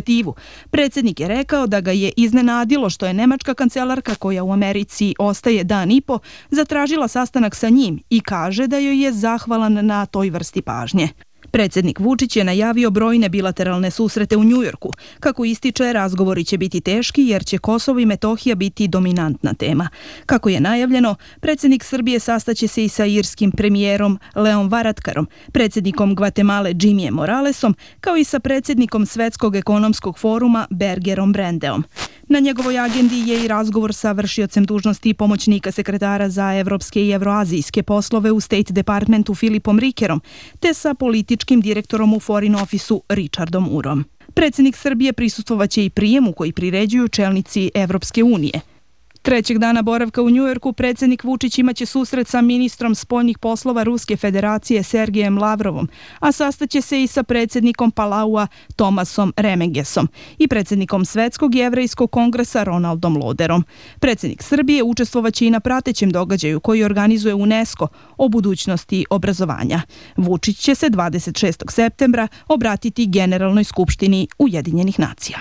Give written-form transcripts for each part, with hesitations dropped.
inicijativu. Predsjednik je rekao da ga je iznenadilo što je nemačka kancelarka, koja u Americi ostaje dan i po, zatražila sastanak sa njim i kaže da joj je zahvalan na toj vrsti pažnje. Predsjednik Vučić je najavio brojne bilateralne susrete u Njujorku. Kako ističe, razgovori će biti teški jer će Kosovo i Metohija biti dominantna tema. Kako je najavljeno, predsjednik Srbije sastaće se i sa irskim premijerom Leom Varadkarom, predsjednikom Gvatemale Jimijem Moralesom, kao i sa predsjednikom Svetskog ekonomskog foruma Bergerom Brendeom. Na njegovoj agendi je i razgovor sa vršiocem dužnosti pomoćnika sekretara za evropske i evroazijske poslove u State Departmentu Filipom Rikerom, te sa političkim direktorom u Foreign Officeu Richardom Urom. Predsjednik Srbije prisustvovaće i prijemu koji priređuju čelnici Evropske unije. Trećeg dana boravka u Njujorku predsjednik Vučić imaće susret sa ministrom spoljnih poslova Ruske federacije Sergejem Lavrovom, a sastaće se i sa predsjednikom Palaua Tomasom Remengesom i predsjednikom Svetskog jevrejskog kongresa Ronaldom Loderom. Predsjednik Srbije učestvovaće i na pratećem događaju koji organizuje UNESCO o budućnosti obrazovanja. Vučić će se 26. septembra obratiti Generalnoj skupštini Ujedinjenih nacija.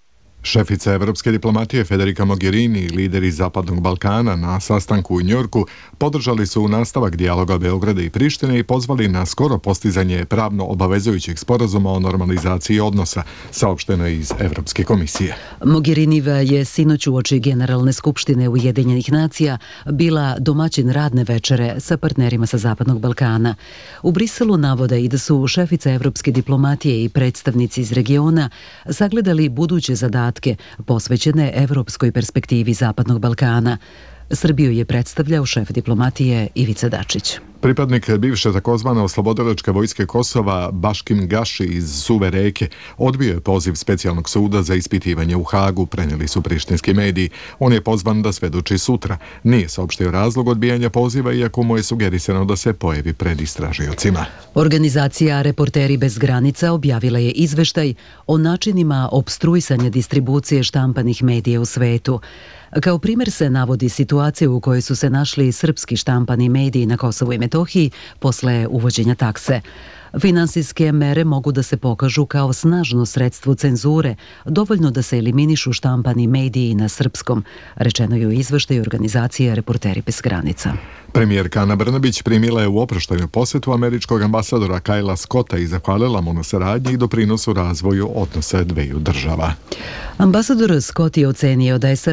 Šefica evropske diplomatije Federica Mogherini i lideri Zapadnog Balkana na sastanku u Njujorku podržali su nastavak dijaloga Beograda i Prištine i pozvali na skoro postizanje pravno obavezujućeg sporazuma o normalizaciji odnosa, saopšteno je iz Evropske komisije. Mogheriniva je sinoć uoči Generalne skupštine Ujedinjenih nacija bila domaćin radne večere sa partnerima sa Zapadnog Balkana. U Briselu navode i da su šefica evropske diplomatije i predstavnici iz regiona sagledali buduće zadatke posvećene evropskoj perspektivi Zapadnog Balkana. Srbiju je predstavljao šef diplomatije Ivica Dačić. Pripadnik bivše takozvane oslobodilačke vojske Kosova Baškim Gaši iz Suve Reke odbio je poziv specijalnog suda za ispitivanje u Hagu, prenijeli su prištinski mediji. On je pozvan da svedoči sutra. Nije saopštio razlog odbijanja poziva, iako mu je sugerisano da se pojavi pred istražiocima. Organizacija Reporteri bez granica objavila je izveštaj o načinima opstruisanja distribucije štampanih medija u svetu. Kao primjer se navodi situacija u kojoj su se našli srpski štampani mediji na Kosovu i Metohiji posle uvođenja takse. Finansijske mere mogu da se pokažu kao snažno sredstvo cenzure, dovoljno da se eliminišu štampani mediji na srpskom, rečeno je u izveštaju organizacije Reporteri bez granica. Premijerka Ana Brnabić primila je u oproštajnu posjetu američkog ambasadora Kajla Scotta i zahvalila mu na saradnji i doprinosu razvoju odnosa dveju država. Ambasador Scott je ocenio da je